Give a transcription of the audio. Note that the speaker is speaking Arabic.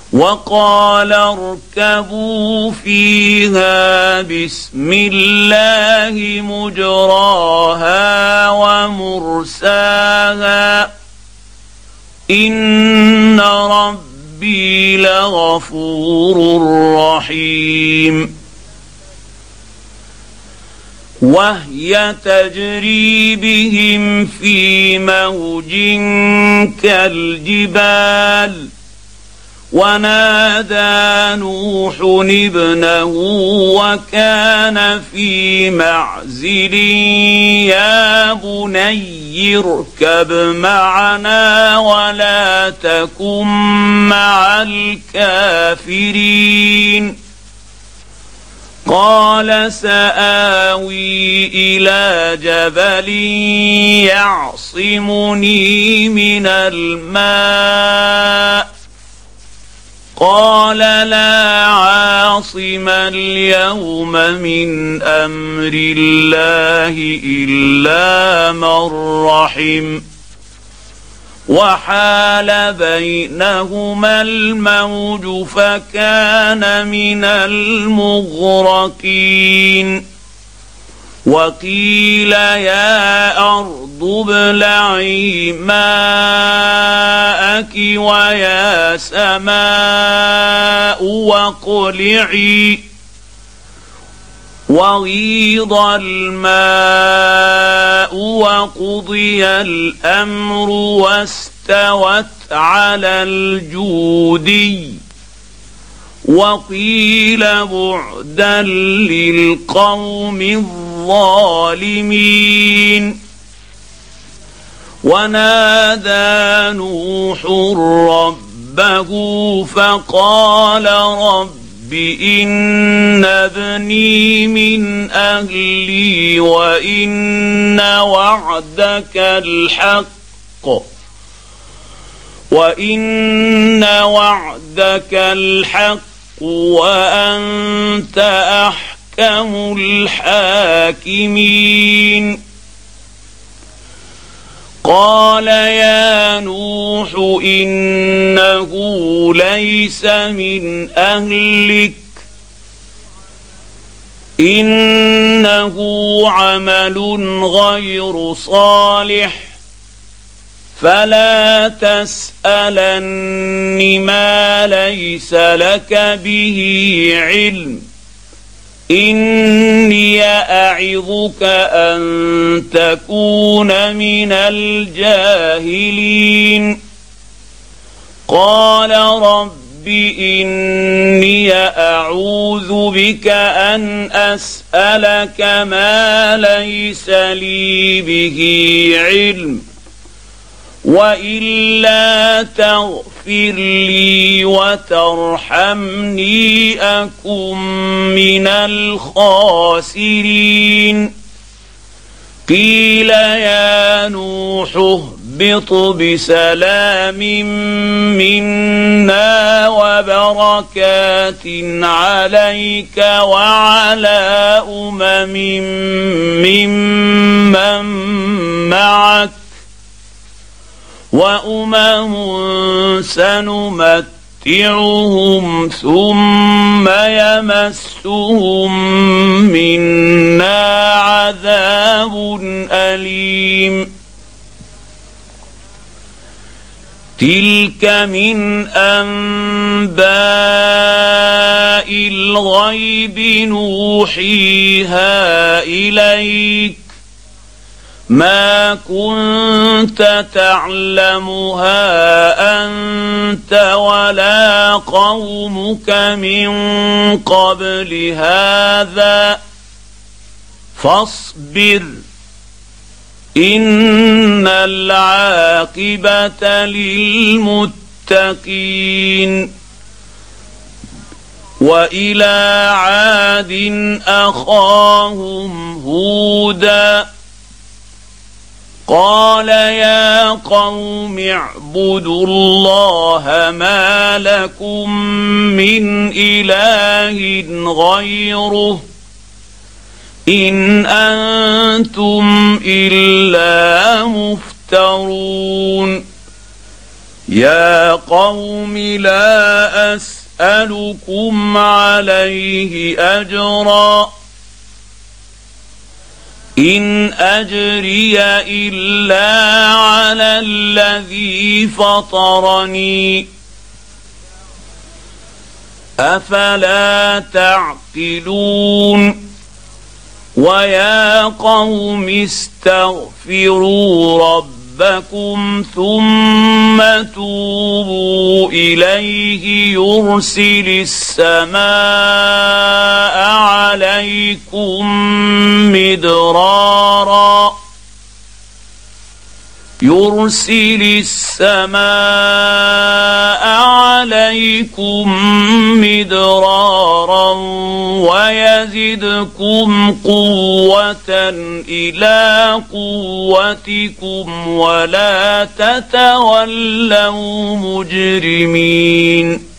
وقال اركبوا فيها بسم الله مجراها ومرساها إن ربي لغفور رحيم. وهي تجري بهم في موج كالجبال ونادى نوح ابنه وكان في معزل يا بني اركب معنا ولا تكن مع الكافرين. قال سآوي إلى جبل يعصمني من الماء قال لا عاصم اليوم من أمر الله إلا من رحم وحال بينهما الموج فكان من المغرقين. وقيل يا أرض ابلعي ماءك ويا سماء واقلعي وغيض الماء وقضي الأمر واستوت على الجودي وقيل بعدا للقوم الظالمين. ونادى نوح ربه فقال رب إن ابني من أهلي وإن وعدك الحق وأنت أحكم الحاكمين. قال يا نوح إنه ليس من أهلك إنه عمل غير صالح فلا تسألن ما ليس لك به علم إني أعظك أن تكون من الجاهلين. قال رب إني أعوذ بك أن أسألك ما ليس لي به علم وإلا تغفر لي وترحمني أكن من الخاسرين. قيل يا نوح اهبط بسلام منا وبركات عليك وعلى ممن معك وأمم سنمتعهم ثم يمسهم منا عذاب أليم. تلك من أنباء الغيب نوحيها إليك ما كنت تعلمها أنت ولا قومك من قبل هذا فاصبر إن العاقبة للمتقين. وإلى عاد أخاهم هودا قال يا قوم اعبدوا الله ما لكم من إله غيره إن أنتم إلا مفترون. يا قوم لا أسألكم عليه أجرا إن أجري إلا على الذي فطرني أفلا تعقلون ويا قوم استغفروا ربكم ثم توبوا إليه يرسل السماء عليكم مدرارا ويزدكم قوة إلى قوتكم ولا تتولوا مجرمين